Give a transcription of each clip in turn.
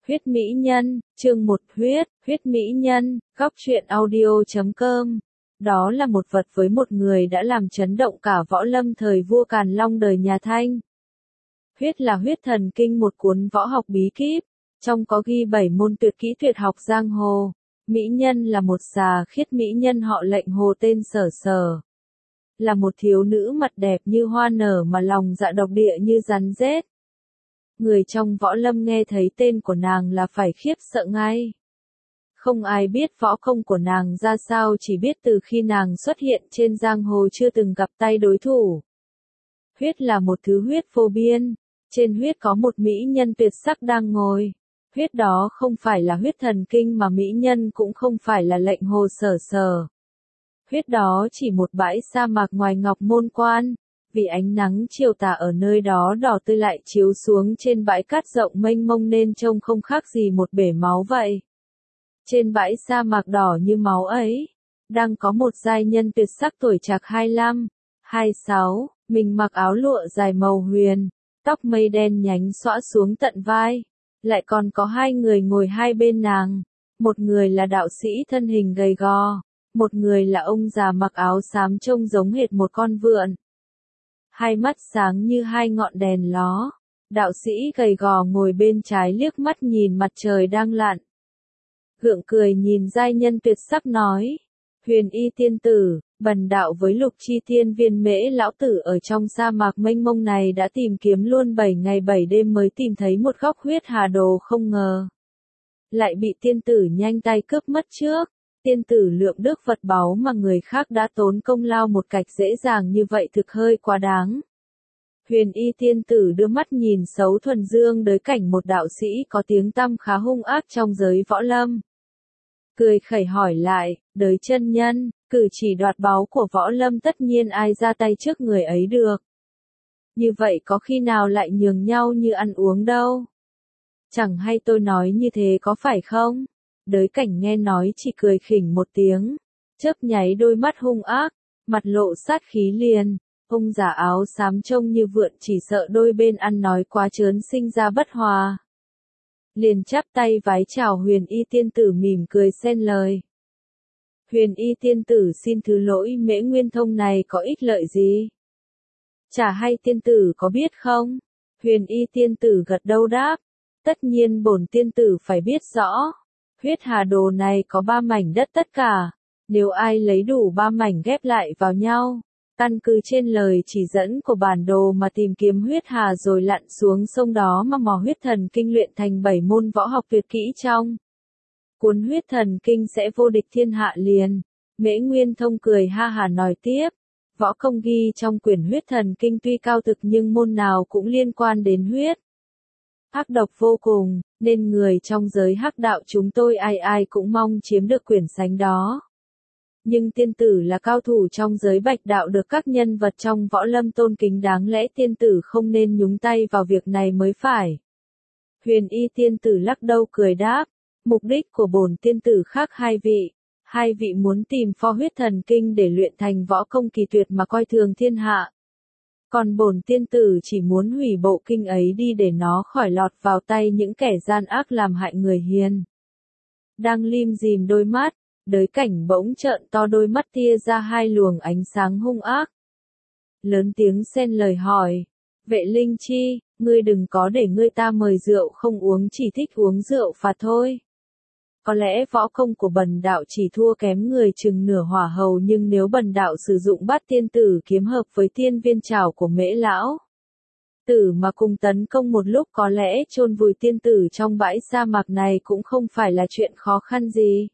Huyết mỹ nhân, chương 1 huyết mỹ nhân, góc truyện audio.com. Đó là một vật với một người đã làm chấn động cả võ lâm thời vua Càn Long đời nhà Thanh. Huyết là huyết thần kinh, một cuốn võ học bí kíp, trong có ghi 7 môn tuyệt kỹ tuyệt học giang hồ. Mỹ nhân là một xà khiết mỹ nhân họ Lệnh Hồ tên Sở Sở. Là một thiếu nữ mặt đẹp như hoa nở mà lòng dạ độc địa như rắn rết. Người trong võ lâm nghe thấy tên của nàng là phải khiếp sợ ngay. Không ai biết võ công của nàng ra sao, chỉ biết từ khi nàng xuất hiện trên giang hồ chưa từng gặp tay đối thủ. Huyết là một thứ huyết vô biên, trên huyết có một mỹ nhân tuyệt sắc đang ngồi. Huyết đó không phải là huyết thần kinh mà mỹ nhân cũng không phải là Lệnh Hồ Sở Sở. Huyết đó chỉ một bãi sa mạc ngoài Ngọc Môn Quan. Vì ánh nắng chiều tà ở nơi đó đỏ tươi lại chiếu xuống trên bãi cát rộng mênh mông nên trông không khác gì một bể máu vậy. Trên bãi sa mạc đỏ như máu ấy, đang có một giai nhân tuyệt sắc tuổi trạc 25, 26, mình mặc áo lụa dài màu huyền, tóc mây đen nhánh xõa xuống tận vai. Lại còn có hai người ngồi hai bên nàng, một người là đạo sĩ thân hình gầy gò, một người là ông già mặc áo xám trông giống hệt một con vượn. Hai mắt sáng như hai ngọn đèn ló. Đạo sĩ gầy gò ngồi bên trái liếc mắt nhìn mặt trời đang lặn. Gượng cười nhìn giai nhân tuyệt sắc nói: Huyền Y tiên tử, bần đạo với Lục Chi Tiên Viên Mễ lão tử ở trong sa mạc mênh mông này đã tìm kiếm luôn 7 ngày 7 đêm mới tìm thấy một góc huyết hà đồ, không ngờ lại bị tiên tử nhanh tay cướp mất trước. Tiên tử lượng đức vật báu mà người khác đã tốn công lao một cách dễ dàng như vậy thực hơi quá đáng. Huyền Y tiên tử đưa mắt nhìn xấu thuần dương đới cảnh, một đạo sĩ có tiếng tăm khá hung ác trong giới võ lâm. Cười khẩy hỏi lại: Đới chân nhân, cử chỉ đoạt báu của võ lâm tất nhiên ai ra tay trước người ấy được. Như vậy có khi nào lại nhường nhau như ăn uống đâu. Chẳng hay tôi nói như thế có phải không? Đới cảnh nghe nói chỉ cười khỉnh một tiếng, chớp nháy đôi mắt hung ác, mặt lộ sát khí liền. Ông già áo xám trông như vượn, chỉ sợ đôi bên ăn nói quá trớn sinh ra bất hòa. Liền chắp tay vái chào Huyền Y tiên tử, mỉm cười xen lời: Huyền Y tiên tử xin thứ lỗi, Mễ Nguyên Thông này có ích lợi gì? Chả hay tiên tử có biết không? Huyền Y tiên tử gật đầu đáp: Tất nhiên bổn tiên tử phải biết rõ. Huyết hà đồ này có 3 mảnh đất tất cả. Nếu ai lấy đủ 3 mảnh ghép lại vào nhau, căn cứ trên lời chỉ dẫn của bản đồ mà tìm kiếm huyết hà rồi lặn xuống sông đó mà mò huyết thần kinh luyện thành 7 môn võ học tuyệt kỹ trong cuốn huyết thần kinh sẽ vô địch thiên hạ liền. Mễ Nguyên Thông cười ha hả nói tiếp: Võ công ghi trong quyển huyết thần kinh tuy cao thực nhưng môn nào cũng liên quan đến huyết. Ác độc vô cùng, nên người trong giới hắc đạo chúng tôi ai ai cũng mong chiếm được quyển sách đó. Nhưng tiên tử là cao thủ trong giới bạch đạo được các nhân vật trong võ lâm tôn kính, đáng lẽ tiên tử không nên nhúng tay vào việc này mới phải. Huyền Y tiên tử lắc đầu cười đáp: Mục đích của bổn tiên tử khác hai vị. Hai vị muốn tìm pho huyết thần kinh để luyện thành võ công kỳ tuyệt mà coi thường thiên hạ. Còn bổn tiên tử chỉ muốn hủy bộ kinh ấy đi để nó khỏi lọt vào tay những kẻ gian ác làm hại người hiền. Đang lim dim đôi mắt, Đới cảnh bỗng trợn to đôi mắt tia ra hai luồng ánh sáng hung ác. Lớn tiếng xen lời hỏi: Vệ Linh Chi, ngươi đừng có để người ta mời rượu không uống, chỉ thích uống rượu phạt thôi. Có lẽ võ công của bần đạo chỉ thua kém người chừng nửa hỏa hầu, nhưng nếu bần đạo sử dụng Bát tiên tử kiếm hợp với tiên viên trảo của Mễ lão tử mà cùng tấn công một lúc, có lẽ chôn vùi tiên tử trong bãi sa mạc này cũng không phải là chuyện khó khăn gì.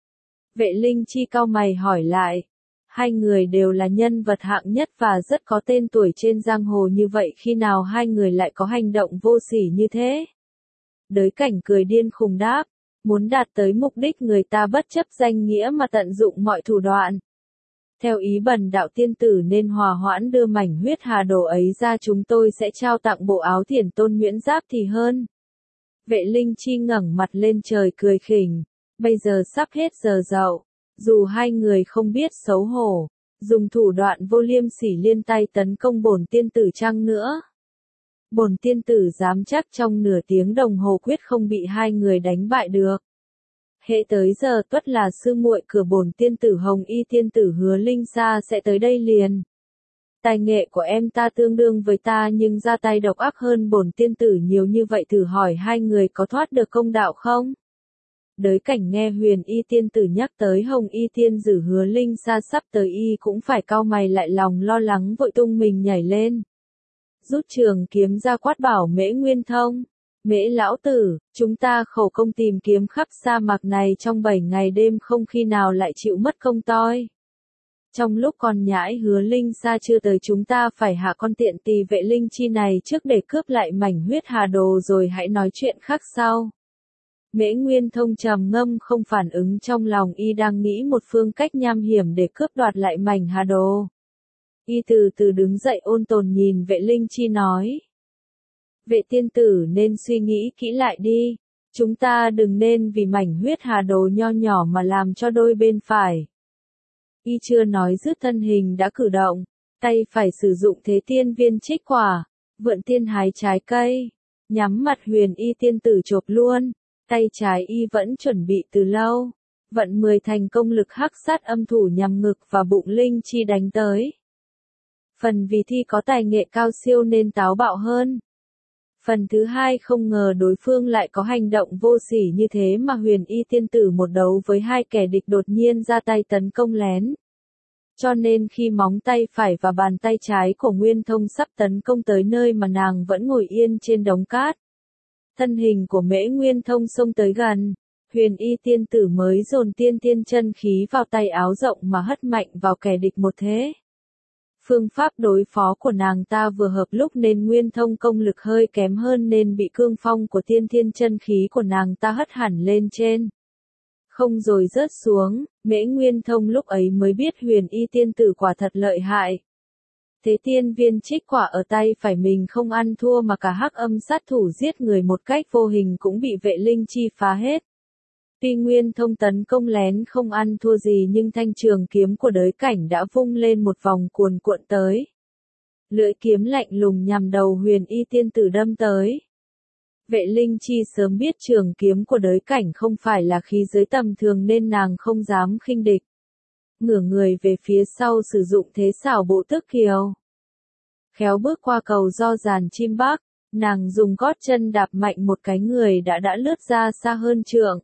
Vệ Linh Chi cau mày hỏi lại: Hai người đều là nhân vật hạng nhất và rất có tên tuổi trên giang hồ, như vậy khi nào hai người lại có hành động vô sỉ như thế? Đới cảnh cười điên khùng đáp: Muốn đạt tới mục đích, người ta bất chấp danh nghĩa mà tận dụng mọi thủ đoạn. Theo ý bần đạo tiên tử nên hòa hoãn đưa mảnh huyết hà đồ ấy ra, chúng tôi sẽ trao tặng bộ áo Thiền Tôn Nhuyễn Giáp thì hơn. Vệ Linh Chi ngẩng mặt lên trời cười khỉnh: Bây giờ sắp hết giờ dậu, dù hai người không biết xấu hổ, dùng thủ đoạn vô liêm sỉ liên tay tấn công bổn tiên tử chăng nữa? Bổn tiên tử dám chắc trong nửa tiếng đồng hồ quyết không bị hai người đánh bại được. Hễ tới giờ tuất là sư muội cửa bổn tiên tử Hồng Y tiên tử Hứa Linh Sa sẽ tới đây liền. Tài nghệ của em ta tương đương với ta nhưng ra tay độc ác hơn bổn tiên tử nhiều như vậy, thử hỏi hai người có thoát được công đạo không? Đới Cảnh nghe Huyền Y tiên tử nhắc tới Hồng Y tiên tử Hứa Linh Sa sắp tới y cũng phải cau mày lại, lòng lo lắng vội tung mình nhảy lên. Rút trường kiếm ra quát bảo Mễ Nguyên Thông. Mễ lão tử, chúng ta khổ công tìm kiếm khắp sa mạc này trong 7 ngày đêm không khi nào lại chịu mất công toi. Trong lúc con nhãi Hứa Linh Sa chưa tới, chúng ta phải hạ con tiện tỳ vệ linh chi này trước để cướp lại mảnh huyết hà đồ rồi hãy nói chuyện khác sau. Mễ Nguyên Thông trầm ngâm không phản ứng, trong lòng y đang nghĩ một phương cách nham hiểm để cướp đoạt lại mảnh hà đồ. Y từ từ đứng dậy ôn tồn nhìn vệ linh chi nói. Vệ tiên tử nên suy nghĩ kỹ lại đi. Chúng ta đừng nên vì mảnh huyết hà đồ nho nhỏ mà làm cho đôi bên phải. Y chưa nói dứt thân hình đã cử động, tay phải sử dụng thế tiên viên trích quả, vượn tiên hái trái cây, nhắm mặt Huyền Y tiên tử chộp luôn, tay trái y vẫn chuẩn bị từ lâu, vận 10 thành công lực hắc sát âm thủ nhằm ngực và bụng linh chi đánh tới. Phần vì thi có tài nghệ cao siêu nên táo bạo hơn. Phần thứ hai không ngờ đối phương lại có hành động vô sỉ như thế mà Huyền Y tiên tử một đấu với hai kẻ địch đột nhiên ra tay tấn công lén. Cho nên khi móng tay phải và bàn tay trái của Nguyên Thông sắp tấn công tới nơi mà nàng vẫn ngồi yên trên đống cát. Thân hình của Mễ Nguyên Thông xông tới gần, Huyền Y tiên tử mới dồn tiên chân khí vào tay áo rộng mà hất mạnh vào kẻ địch một thế. Phương pháp đối phó của nàng ta vừa hợp lúc nên Nguyên Thông công lực hơi kém hơn nên bị cương phong của tiên chân khí của nàng ta hất hẳn lên trên. Không rồi rớt xuống, Mễ Nguyên Thông lúc ấy mới biết Huyền Y tiên tử quả thật lợi hại. Thế tiên viên trích quả ở tay phải mình không ăn thua mà cả hắc âm sát thủ giết người một cách vô hình cũng bị vệ linh chi phá hết. Tuy Nguyên Thông tấn công lén không ăn thua gì nhưng thanh trường kiếm của Đới Cảnh đã vung lên một vòng cuồn cuộn tới. Lưỡi kiếm lạnh lùng nhằm đầu Huyền Y tiên tử đâm tới. Vệ linh chi sớm biết trường kiếm của Đới Cảnh không phải là khí giới tầm thường nên nàng không dám khinh địch. Ngửa người về phía sau sử dụng thế xảo bộ tước kiều. Khéo bước qua cầu do giàn chim bắc, nàng dùng gót chân đạp mạnh một cái, người đã lướt ra xa hơn trượng.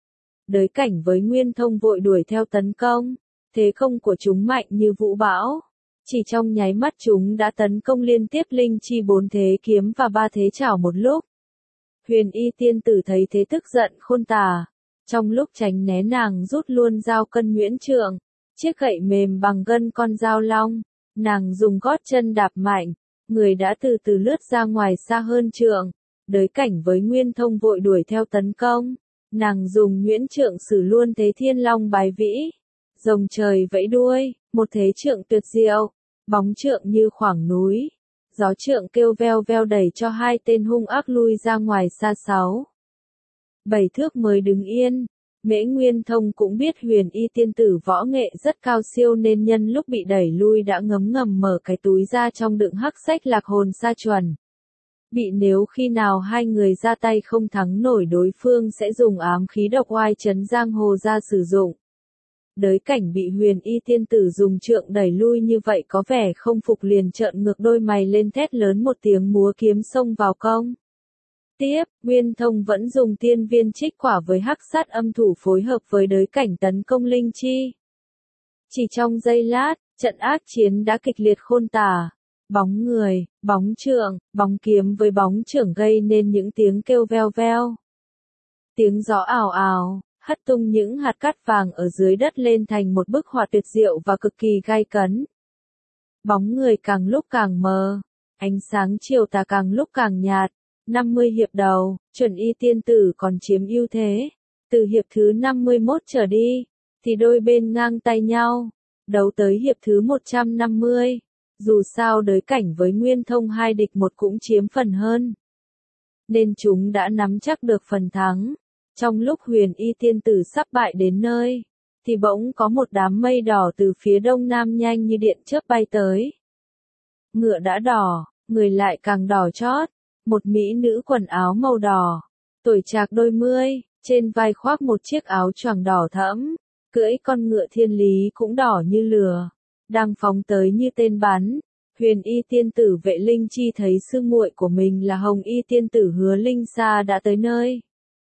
Đới Cảnh với Nguyên Thông vội đuổi theo tấn công, thế công của chúng mạnh như vũ bão. Chỉ trong nháy mắt chúng đã tấn công liên tiếp linh chi 4 thế kiếm và 3 thế chảo một lúc. Huyền Y tiên tử thấy thế tức giận khôn tả. Trong lúc tránh né nàng rút luôn dao cân nhuyễn trượng, chiếc gậy mềm bằng gân con dao long. Nàng dùng gót chân đạp mạnh, người đã từ từ lướt ra ngoài xa hơn trượng. Đới Cảnh với Nguyên Thông vội đuổi theo tấn công. Nàng dùng nhuyễn trượng sử luôn thế thiên long bái vĩ. Rồng trời vẫy đuôi, một thế trượng tuyệt diệu, bóng trượng như khoảng núi. Gió trượng kêu veo veo đẩy cho hai tên hung ác lui ra ngoài xa 6-7 thước mới đứng yên. Mễ Nguyên Thông cũng biết Huyền Y tiên tử võ nghệ rất cao siêu nên nhân lúc bị đẩy lui đã ngấm ngầm mở cái túi ra trong đựng hắc sách lạc hồn sa chuẩn. Bị nếu khi nào hai người ra tay không thắng nổi đối phương sẽ dùng ám khí độc oai trấn giang hồ ra sử dụng. Đới Cảnh bị Huyền Y tiên tử dùng trượng đẩy lui như vậy có vẻ không phục, liền trợn ngược đôi mày lên thét lớn một tiếng múa kiếm xông vào công. Tiếp, Nguyên Thông vẫn dùng tiên viên trích quả với hắc sát âm thủ phối hợp với Đới Cảnh tấn công linh chi. Chỉ trong giây lát, trận ác chiến đã kịch liệt khôn tả. Bóng người, bóng trượng, bóng kiếm với bóng chưởng gây nên những tiếng kêu veo veo. Tiếng gió ào ào, hất tung những hạt cát vàng ở dưới đất lên thành một bức họa tuyệt diệu và cực kỳ gai cấn. Bóng người càng lúc càng mờ, ánh sáng chiều tà càng lúc càng nhạt. 50 hiệp đầu, Chuẩn Y tiên tử còn chiếm ưu thế. Từ hiệp thứ 51 trở đi, thì đôi bên ngang tay nhau. Đấu tới hiệp thứ 150. Dù sao Đới Cảnh với Nguyên Thông 2 địch 1 cũng chiếm phần hơn. Nên chúng đã nắm chắc được phần thắng. Trong lúc Huyền Y tiên tử sắp bại đến nơi, thì bỗng có một đám mây đỏ từ phía đông nam nhanh như điện chớp bay tới. Ngựa đã đỏ, người lại càng đỏ chót. Một mỹ nữ quần áo màu đỏ, tuổi trạc đôi mươi, trên vai khoác một chiếc áo choàng đỏ thẫm, cưỡi con ngựa thiên lý cũng đỏ như lửa, đang phóng tới như tên bắn. Huyền y tiên tử Vệ Linh Chi thấy sư muội của mình là Hồng y tiên tử Hứa Linh Sa đã tới nơi.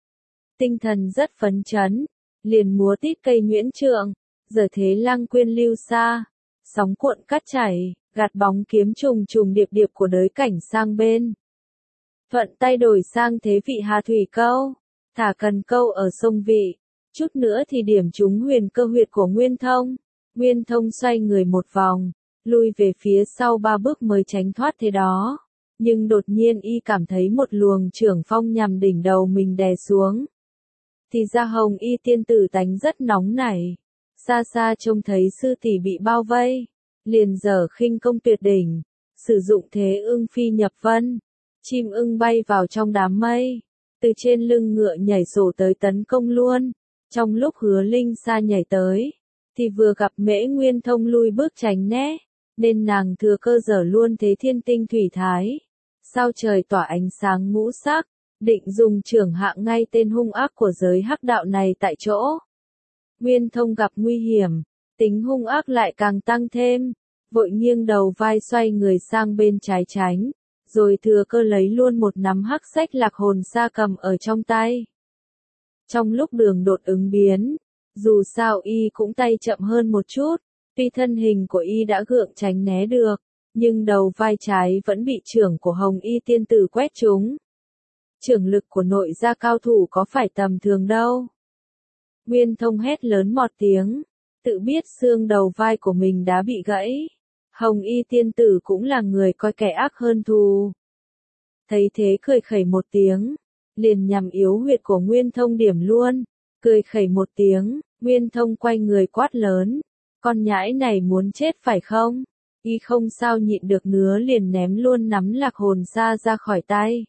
Tinh thần rất phấn chấn, liền múa tít cây nhuyễn trượng, giờ thế lăng quyên lưu xa, sóng cuộn cát chảy, gạt bóng kiếm trùng trùng điệp điệp của đới cảnh sang bên. Thuận tay đổi sang thế vị Hà Thủy câu, thả cần câu ở sông Vị, chút nữa thì điểm trúng huyền cơ huyệt của Nguyên Thông. Nguyên Thông xoay người một vòng, lui về phía sau 3 bước mới tránh thoát thế đó. Nhưng đột nhiên y cảm thấy một luồng trưởng phong nhằm đỉnh đầu mình đè xuống. Thì ra Hồng y tiên tử tánh rất nóng nảy. Xa xa trông thấy sư tỷ bị bao vây, liền dở khinh công tuyệt đỉnh, sử dụng thế ưng phi nhập vân. Chim ưng bay vào trong đám mây, từ trên lưng ngựa nhảy sổ tới tấn công luôn. Trong lúc Hứa Linh Sa nhảy tới, thì vừa gặp Mễ Nguyên Thông lui bước tránh né, nên nàng thừa cơ dở luôn thế thiên tinh thủy thái. Sao trời tỏa ánh sáng ngũ sắc, định dùng trưởng hạng ngay tên hung ác của giới hắc đạo này tại chỗ. Nguyên Thông gặp nguy hiểm, tính hung ác lại càng tăng thêm, vội nghiêng đầu vai xoay người sang bên trái tránh, rồi thừa cơ lấy luôn một nắm hắc sách lạc hồn sa cầm ở trong tay. Trong lúc đường đột ứng biến, dù sao y cũng tay chậm hơn một chút, tuy thân hình của y đã gượng tránh né được, nhưng đầu vai trái vẫn bị chưởng của Hồng y tiên tử quét trúng. Chưởng lực của nội gia cao thủ có phải tầm thường đâu. Nguyên Thông hét lớn một tiếng, tự biết xương đầu vai của mình đã bị gãy. Hồng y tiên tử cũng là người coi kẻ ác hơn thù. Thấy thế cười khẩy một tiếng, liền nhằm yếu huyệt của Nguyên Thông điểm luôn. Cười khẩy một tiếng, Nguyên Thông quay người quát lớn, con nhãi này muốn chết phải không? Y không sao nhịn được nữa liền ném luôn nắm lạc hồn ra khỏi tay.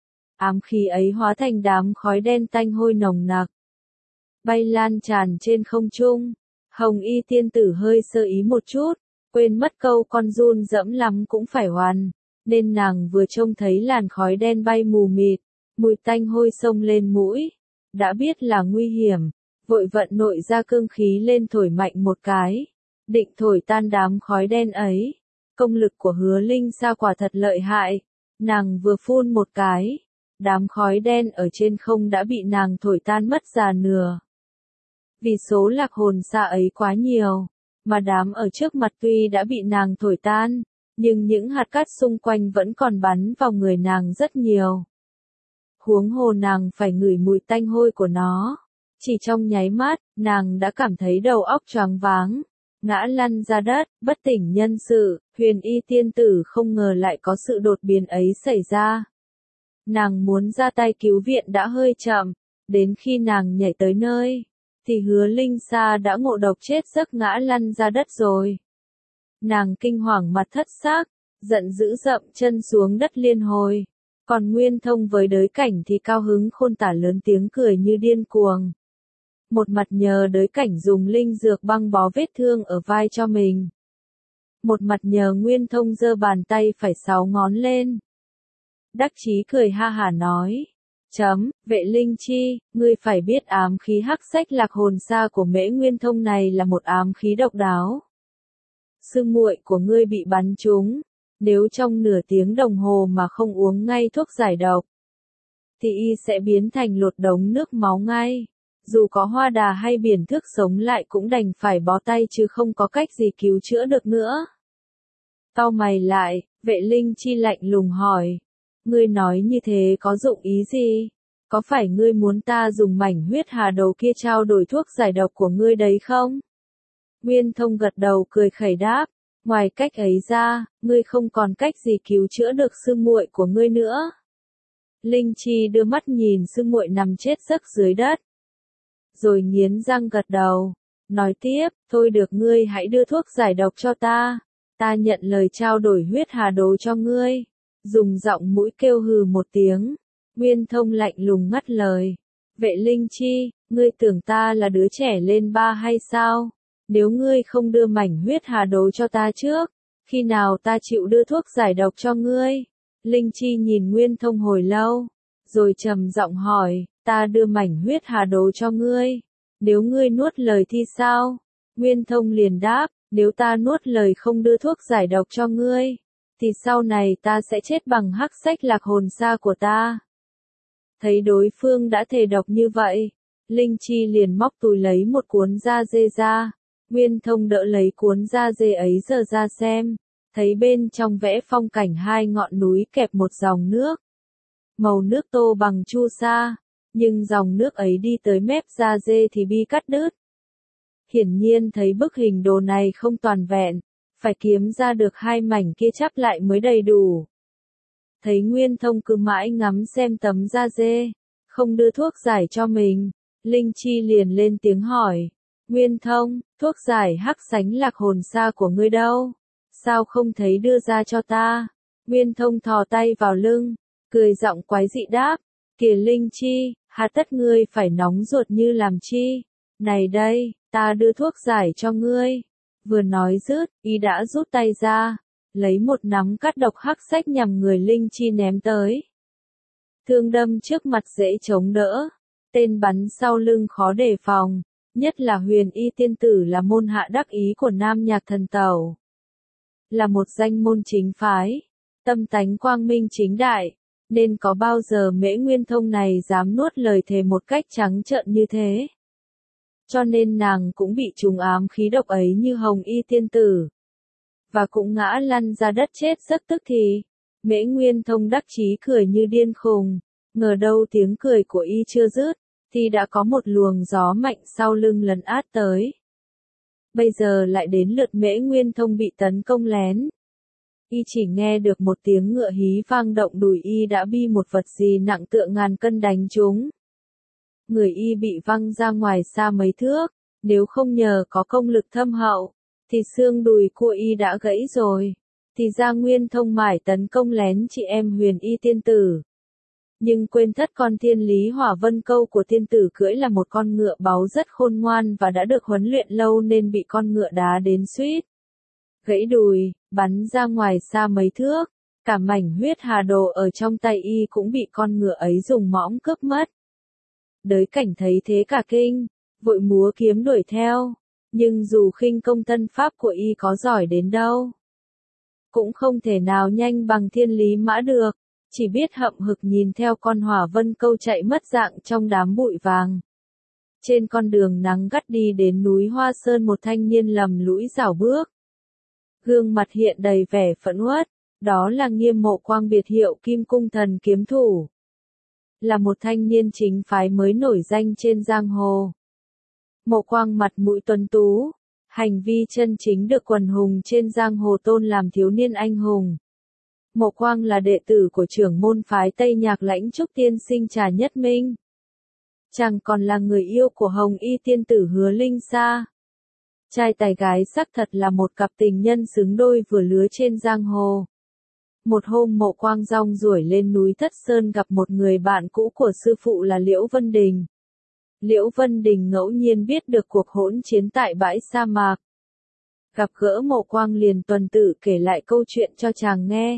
Ám khí ấy hóa thành đám khói đen tanh hôi nồng nặc, bay lan tràn trên không trung. Hồng y tiên tử hơi sơ ý một chút, quên mất câu con giun dẫm lắm cũng phải hoàn, nên nàng vừa trông thấy làn khói đen bay mù mịt, mùi tanh hôi xông lên mũi, đã biết là nguy hiểm, vội vận nội ra cương khí lên thổi mạnh một cái, định thổi tan đám khói đen ấy. Công lực của Hứa Linh Sa quả thật lợi hại, nàng vừa phun một cái, đám khói đen ở trên không đã bị nàng thổi tan mất già nửa. Vì số lạc hồn sa ấy quá nhiều, mà đám ở trước mặt tuy đã bị nàng thổi tan, nhưng những hạt cát xung quanh vẫn còn bắn vào người nàng rất nhiều. Huống hồ nàng phải ngửi mùi tanh hôi của nó. Chỉ trong nháy mắt, nàng đã cảm thấy đầu óc choáng váng, ngã lăn ra đất, bất tỉnh nhân sự. Huyền y tiên tử không ngờ lại có sự đột biến ấy xảy ra. Nàng muốn ra tay cứu viện đã hơi chậm, đến khi nàng nhảy tới nơi, thì Hứa Linh Sa đã ngộ độc chết giấc ngã lăn ra đất rồi. Nàng kinh hoàng mặt thất xác, giận dữ dậm chân xuống đất liên hồi. Còn Nguyên Thông với đới cảnh thì cao hứng khôn tả lớn tiếng cười như điên cuồng. Một mặt nhờ đới cảnh dùng linh dược băng bó vết thương ở vai cho mình. Một mặt nhờ Nguyên Thông giơ bàn tay phải 6 ngón lên. Đắc chí cười ha hả nói. Vệ Linh Chi, ngươi phải biết ám khí hắc sách lạc hồn sa của Mễ Nguyên Thông này là một ám khí độc đáo. Sư muội của ngươi bị bắn trúng, nếu trong nửa tiếng đồng hồ mà không uống ngay thuốc giải độc, thì y sẽ biến thành lột đống nước máu ngay. Dù có hoa đà hay biển thước sống lại cũng đành phải bó tay chứ không có cách gì cứu chữa được nữa. Cau mày lại, Vệ Linh Chi lạnh lùng hỏi. Ngươi nói như thế có dụng ý gì? Có phải ngươi muốn ta dùng mảnh huyết hà đầu kia trao đổi thuốc giải độc của ngươi đấy không? Nguyên Thông gật đầu cười khẩy đáp. Ngoài cách ấy ra, ngươi không còn cách gì cứu chữa được sư muội của ngươi nữa. Linh Chi đưa mắt nhìn sư muội nằm chết giấc dưới đất, rồi nghiến răng gật đầu, nói tiếp, thôi được ngươi hãy đưa thuốc giải độc cho ta nhận lời trao đổi huyết hà đồ cho ngươi. Dùng giọng mũi kêu hừ một tiếng, Nguyên Thông lạnh lùng ngắt lời. Vệ Linh Chi, ngươi tưởng ta là đứa trẻ lên 3 hay sao? Nếu ngươi không đưa mảnh huyết hà đồ cho ta trước, khi nào ta chịu đưa thuốc giải độc cho ngươi? Linh Chi nhìn Nguyên Thông hồi lâu, rồi trầm giọng hỏi, ta đưa mảnh huyết hà đồ cho ngươi, nếu ngươi nuốt lời thì sao? Nguyên Thông liền đáp, nếu ta nuốt lời không đưa thuốc giải độc cho ngươi, thì sau này ta sẽ chết bằng hắc sách lạc hồn sa của ta. Thấy đối phương đã thề độc như vậy, Linh Chi liền móc túi lấy một cuốn da dê ra. Nguyên Thông đỡ lấy cuốn da dê ấy giở ra xem, thấy bên trong vẽ phong cảnh hai ngọn núi kẹp một dòng nước. Màu nước tô bằng chu sa, nhưng dòng nước ấy đi tới mép da dê thì bị cắt đứt. Hiển nhiên thấy bức hình đồ này không toàn vẹn, phải kiếm ra được hai mảnh kia chắp lại mới đầy đủ. Thấy Nguyên Thông cứ mãi ngắm xem tấm da dê, không đưa thuốc giải cho mình, Linh Chi liền lên tiếng hỏi, Nguyên Thông, thuốc giải hắc sánh lạc hồn sa của ngươi đâu? Sao không thấy đưa ra cho ta? Nguyên Thông thò tay vào lưng, cười giọng quái dị đáp, kìa Linh Chi, hà tất ngươi phải nóng ruột như làm chi? Này đây, ta đưa thuốc giải cho ngươi. Vừa nói dứt, y đã rút tay ra, lấy một nắm cắt độc hắc sách nhằm người Linh Chi ném tới. Thương đâm trước mặt dễ chống đỡ, tên bắn sau lưng khó đề phòng, nhất là Huyền Y tiên tử là môn hạ đắc ý của Nam Nhạc Thần Tẩu. Là một danh môn chính phái, tâm tánh quang minh chính đại, nên có bao giờ Mễ Nguyên Thông này dám nuốt lời thề một cách trắng trợn như thế. Cho nên nàng cũng bị trùng ám khí độc ấy như Hồng Y tiên tử. Và cũng ngã lăn ra đất chết rất tức thì. Mễ Nguyên Thông đắc chí cười như điên khùng, ngờ đâu tiếng cười của y chưa dứt, thì đã có một luồng gió mạnh sau lưng lấn át tới. Bây giờ lại đến lượt Mễ Nguyên Thông bị tấn công lén. Y chỉ nghe được một tiếng ngựa hí vang động đùi y đã bị một vật gì nặng tựa ngàn cân đánh trúng. Người y bị văng ra ngoài xa mấy thước, nếu không nhờ có công lực thâm hậu, thì xương đùi của y đã gãy rồi. Thì ra Nguyên Thông mải tấn công lén chị em Huyền Y tiên tử. Nhưng quên thất con thiên lý hỏa vân câu của tiên tử cưỡi là một con ngựa báu rất khôn ngoan và đã được huấn luyện lâu nên bị con ngựa đá đến suýt gãy đùi, bắn ra ngoài xa mấy thước. Cả mảnh huyết hà đồ ở trong tay y cũng bị con ngựa ấy dùng mõm cướp mất. Đới Cảnh thấy thế cả kinh, vội múa kiếm đuổi theo, nhưng dù khinh công thân pháp của y có giỏi đến đâu, cũng không thể nào nhanh bằng thiên lý mã được, chỉ biết hậm hực nhìn theo con hỏa vân câu chạy mất dạng trong đám bụi vàng. Trên con đường nắng gắt đi đến núi Hoa Sơn một thanh niên lầm lũi rảo bước. Gương mặt hiện đầy vẻ phẫn uất, đó là Nghiêm Mộ Quang biệt hiệu Kim Cung Thần kiếm thủ. Là một thanh niên chính phái mới nổi danh trên giang hồ. Mộ Quang mặt mũi tuấn tú, hành vi chân chính được quần hùng trên giang hồ tôn làm thiếu niên anh hùng. Mộ Quang là đệ tử của trưởng môn phái Tây Nhạc Lãnh Trúc tiên sinh Trà Nhất Minh. Chàng còn là người yêu của Hồng Y tiên tử Hứa Linh Sa. Trai tài gái sắc thật là một cặp tình nhân xứng đôi vừa lứa trên giang hồ. Một hôm Mộ Quang rong ruổi lên núi Thất Sơn gặp một người bạn cũ của sư phụ là Liễu Vân Đình. Liễu Vân Đình ngẫu nhiên biết được cuộc hỗn chiến tại bãi sa mạc. Gặp gỡ Mộ Quang liền tuần tự kể lại câu chuyện cho chàng nghe.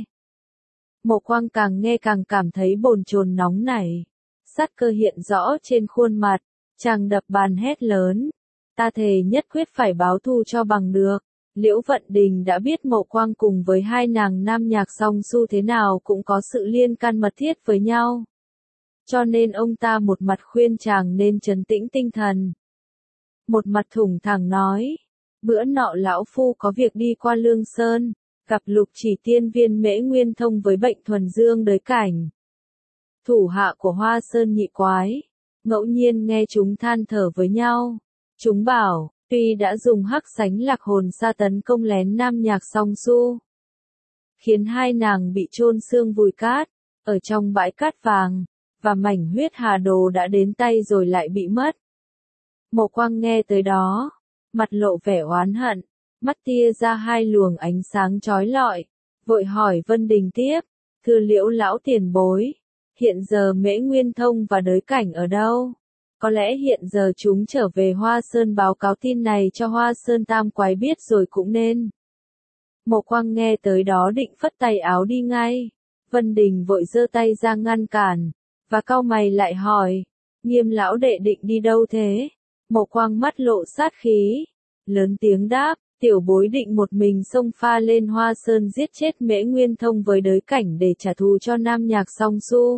Mộ Quang càng nghe càng cảm thấy bồn chồn nóng nảy. Sát cơ hiện rõ trên khuôn mặt, chàng đập bàn hét lớn. Ta thề nhất quyết phải báo thù cho bằng được. Liễu Vận Đình đã biết Mộ Quang cùng với hai nàng Nam Nhạc Song Su thế nào cũng có sự liên can mật thiết với nhau. Cho nên ông ta một mặt khuyên chàng nên trấn tĩnh tinh thần. Một mặt thủng thẳng nói, bữa nọ lão phu có việc đi qua Lương Sơn, gặp Lục Chỉ tiên viên Mễ Nguyên Thông với bệnh thuần dương Đới Cảnh. Thủ hạ của Hoa Sơn nhị quái, ngẫu nhiên nghe chúng than thở với nhau. Chúng bảo, tuy đã dùng hắc sánh lạc hồn sa tấn công lén Nam Nhạc Song Su, khiến hai nàng bị chôn xương vùi cát, ở trong bãi cát vàng, và mảnh huyết hà đồ đã đến tay rồi lại bị mất. Mộ Quang nghe tới đó, mặt lộ vẻ oán hận, mắt tia ra hai luồng ánh sáng chói lọi, vội hỏi Vân Đình tiếp, thưa Liễu lão tiền bối, hiện giờ Mễ Nguyên Thông và Đới Cảnh ở đâu? Có lẽ hiện giờ chúng trở về Hoa Sơn báo cáo tin này cho Hoa Sơn tam quái biết rồi cũng nên. Mộ Quang nghe tới đó định phất tay áo đi ngay. Vân Đình vội giơ tay ra ngăn cản, và cau mày lại hỏi, Nghiêm lão đệ định đi đâu thế? Mộ Quang mắt lộ sát khí, lớn tiếng đáp, tiểu bối định một mình xông pha lên Hoa Sơn giết chết Mễ Nguyên Thông với đới cảnh để trả thù cho Nam Nhạc Song Su.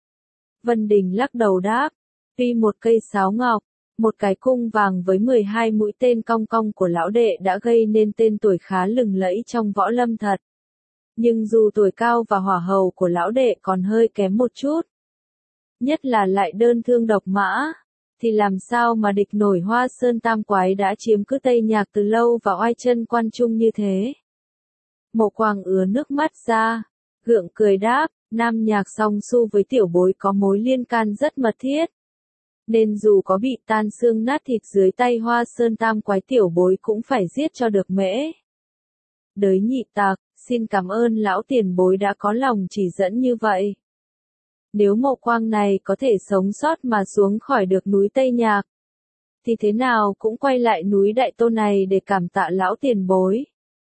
Vân Đình lắc đầu đáp, tuy một cây sáo ngọc, một cái cung vàng với 12 mũi tên cong cong của lão đệ đã gây nên tên tuổi khá lừng lẫy trong võ lâm thật. Nhưng dù tuổi cao và hỏa hầu của lão đệ còn hơi kém một chút, nhất là lại đơn thương độc mã, thì làm sao mà địch nổi Hoa Sơn Tam Quái đã chiếm cứ Tây Nhạc từ lâu và oai chân quan trung như thế. Mộ Quang ứa nước mắt ra, gượng cười đáp, Nam Nhạc Song Su với tiểu bối có mối liên can rất mật thiết. Nên dù có bị tan xương nát thịt dưới tay Hoa Sơn Tam Quái tiểu bối cũng phải giết cho được Mễ. Đới nhị tặc, xin cảm ơn lão tiền bối đã có lòng chỉ dẫn như vậy. Nếu Mộ Quang này có thể sống sót mà xuống khỏi được núi Tây Nhạc, thì thế nào cũng quay lại núi Đại Tôn này để cảm tạ lão tiền bối.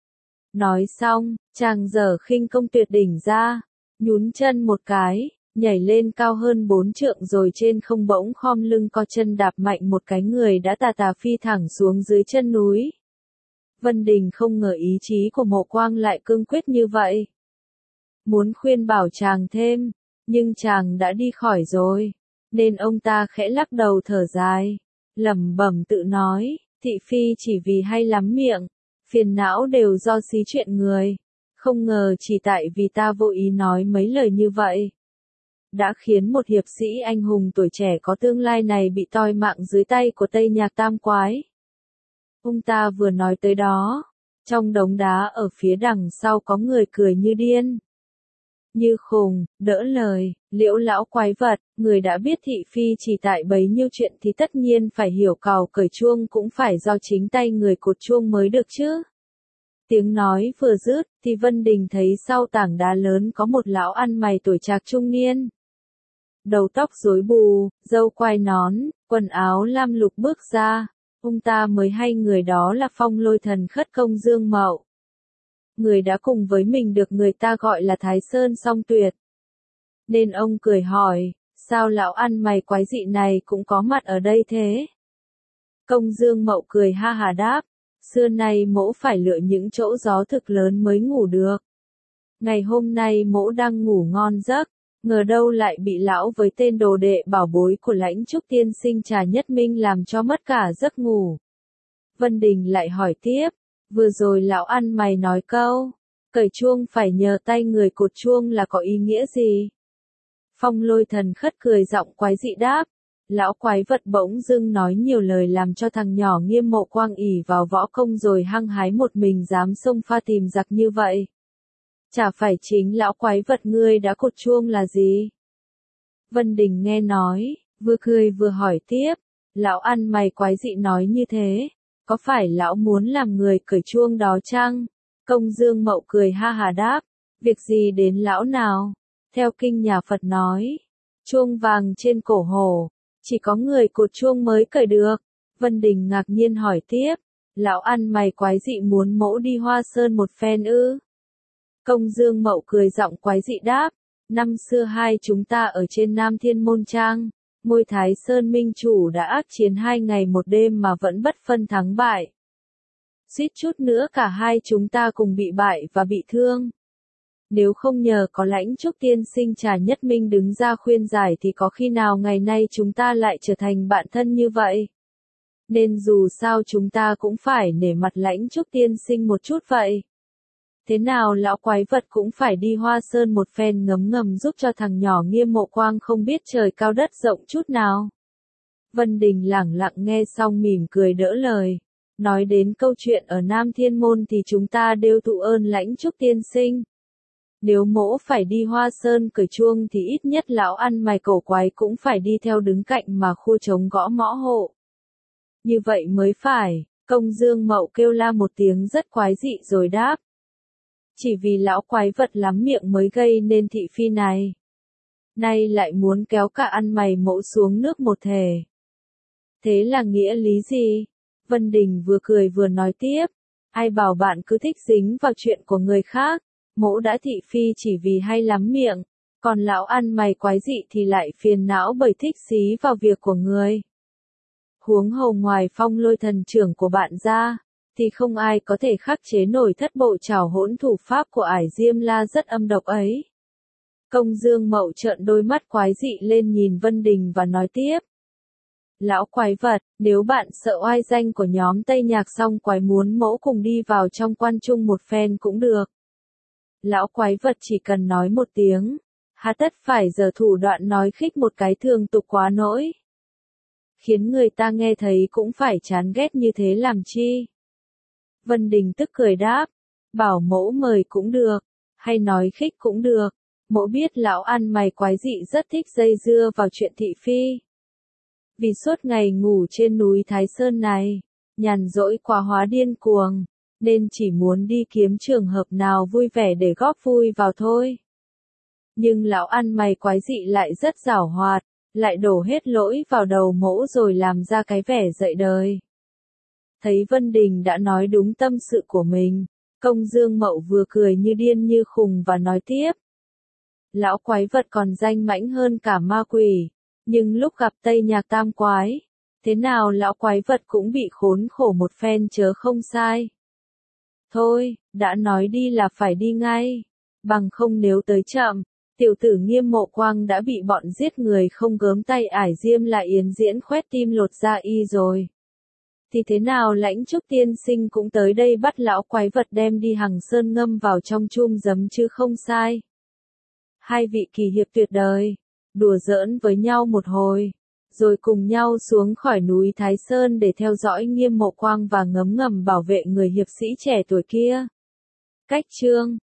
Nói xong, chàng giở khinh công tuyệt đỉnh ra, nhún chân một cái, nhảy lên cao hơn 4 trượng rồi trên không bỗng khom lưng co chân đạp mạnh một cái người đã tà tà phi thẳng xuống dưới chân núi. Vân Đình không ngờ ý chí của Mộ Quang lại cương quyết như vậy. Muốn khuyên bảo chàng thêm, nhưng chàng đã đi khỏi rồi, nên ông ta khẽ lắc đầu thở dài, lẩm bẩm tự nói, thị phi chỉ vì hay lắm miệng, phiền não đều do xí chuyện người, không ngờ chỉ tại vì ta vô ý nói mấy lời như vậy, đã khiến một hiệp sĩ anh hùng tuổi trẻ có tương lai này bị toi mạng dưới tay của Tây Nhạc Tam Quái. Ông ta vừa nói tới đó, trong đống đá ở phía đằng sau có người cười như điên. Như khùng, đỡ lời, Liễu lão quái vật, người đã biết thị phi chỉ tại bấy nhiêu chuyện thì tất nhiên phải hiểu cào cởi chuông cũng phải do chính tay người cột chuông mới được chứ. Tiếng nói vừa dứt, thì Vân Đình thấy sau tảng đá lớn có một lão ăn mày tuổi trạc trung niên. Đầu tóc rối bù, râu quai nón, quần áo lam lục bước ra, ông ta mới hay người đó là Phong Lôi Thần Khất Công Dương Mậu. Người đã cùng với mình được người ta gọi là Thái Sơn Song Tuyệt. Nên ông cười hỏi, sao lão ăn mày quái dị này cũng có mặt ở đây thế? Công Dương Mậu cười ha hà đáp, xưa nay mỗ phải lựa những chỗ gió thực lớn mới ngủ được. Ngày hôm nay mỗ đang ngủ ngon giấc, ngờ đâu lại bị lão với tên đồ đệ bảo bối của Lãnh Trúc tiên sinh Trà Nhất Minh làm cho mất cả giấc ngủ. Vân Đình lại hỏi tiếp, vừa rồi lão ăn mày nói câu, cởi chuông phải nhờ tay người cột chuông là có ý nghĩa gì? Phong Lôi Thần Khất cười giọng quái dị đáp, lão quái vật bỗng dưng nói nhiều lời làm cho thằng nhỏ Nghiêm Mộ Quang ỷ vào võ công rồi hăng hái một mình dám xông pha tìm giặc như vậy. Chả phải chính lão quái vật ngươi đã cột chuông là gì? Vân Đình nghe nói, vừa cười vừa hỏi tiếp, lão ăn mày quái dị nói như thế, có phải lão muốn làm người cởi chuông đó chăng? Công Dương Mậu cười ha hà đáp, việc gì đến lão nào? Theo kinh nhà Phật nói, chuông vàng trên cổ hổ, chỉ có người cột chuông mới cởi được. Vân Đình ngạc nhiên hỏi tiếp, lão ăn mày quái dị muốn mỗ đi Hoa Sơn một phen ư? Công Dương Mậu cười giọng quái dị đáp, năm xưa hai chúng ta ở trên Nam Thiên Môn Trang, ngôi Thái Sơn Minh Chủ đã ác chiến 2 ngày 1 đêm mà vẫn bất phân thắng bại. Suýt chút nữa cả hai chúng ta cùng bị bại và bị thương. Nếu không nhờ có Lãnh Trúc tiên sinh Trà Nhất Minh đứng ra khuyên giải thì có khi nào ngày nay chúng ta lại trở thành bạn thân như vậy. Nên dù sao chúng ta cũng phải nể mặt Lãnh Trúc tiên sinh một chút vậy. Thế nào lão quái vật cũng phải đi Hoa Sơn một phen ngấm ngầm giúp cho thằng nhỏ Nghiêm Mộ Quang không biết trời cao đất rộng chút nào. Vân Đình lẳng lặng nghe xong mỉm cười đỡ lời. Nói đến câu chuyện ở Nam Thiên Môn thì chúng ta đều thụ ơn Lãnh Trúc tiên sinh. Nếu mỗ phải đi Hoa Sơn cởi chuông thì ít nhất lão ăn mày cổ quái cũng phải đi theo đứng cạnh mà khu trống gõ mõ hộ. Như vậy mới phải, Công Dương Mậu kêu la một tiếng rất quái dị rồi đáp. Chỉ vì lão quái vật lắm miệng mới gây nên thị phi này. Nay lại muốn kéo cả ăn mày mỗ xuống nước một thể. Thế là nghĩa lý gì? Vân Đình vừa cười vừa nói tiếp. Ai bảo bạn cứ thích dính vào chuyện của người khác, Mỗ đã thị phi chỉ vì hay lắm miệng, còn lão ăn mày quái dị thì lại phiền não bởi thích xí vào việc của người. Huống hồ ngoài Phong Lôi thần trưởng của bạn ra, thì không ai có thể khắc chế nổi thất bộ trảo hỗn thủ pháp của ải Diêm La rất âm độc ấy. Công Dương Mậu trợn đôi mắt quái dị lên nhìn Vân Đình và nói tiếp. Lão quái vật, nếu bạn sợ oai danh của nhóm Tây Nhạc Song quái muốn mỗ cùng đi vào trong quan trung một phen cũng được. Lão quái vật chỉ cần nói một tiếng, hà tất phải giở thủ đoạn nói khích một cái thường tục quá nỗi. Khiến người ta nghe thấy cũng phải chán ghét như thế làm chi. Vân Đình tức cười đáp, bảo mỗ mời cũng được, hay nói khích cũng được, mỗ biết lão ăn mày quái dị rất thích dây dưa vào chuyện thị phi. Vì suốt ngày ngủ trên núi Thái Sơn này, nhàn rỗi quá hóa điên cuồng, nên chỉ muốn đi kiếm trường hợp nào vui vẻ để góp vui vào thôi. Nhưng lão ăn mày quái dị lại rất giảo hoạt, lại đổ hết lỗi vào đầu mỗ rồi làm ra cái vẻ dạy đời. Thấy Vân Đình đã nói đúng tâm sự của mình, Công Dương Mậu vừa cười như điên như khùng và nói tiếp. Lão quái vật còn danh mãnh hơn cả ma quỷ, nhưng lúc gặp Tây Nhạc Tam quái, thế nào lão quái vật cũng bị khốn khổ một phen chớ không sai. Thôi, đã nói đi là phải đi ngay, bằng không nếu tới chậm, tiểu tử Nghiêm Mộ Quang đã bị bọn giết người không gớm tay ải Diêm lại yến diễn khoét tim lột da y rồi. Thì thế nào Lãnh Trúc tiên sinh cũng tới đây bắt lão quái vật đem đi Hằng Sơn ngâm vào trong chum giấm chứ không sai. Hai vị kỳ hiệp tuyệt đời, đùa giỡn với nhau một hồi, rồi cùng nhau xuống khỏi núi Thái Sơn để theo dõi Nghiêm Mộ Quang và ngấm ngầm bảo vệ người hiệp sĩ trẻ tuổi kia. Cách chương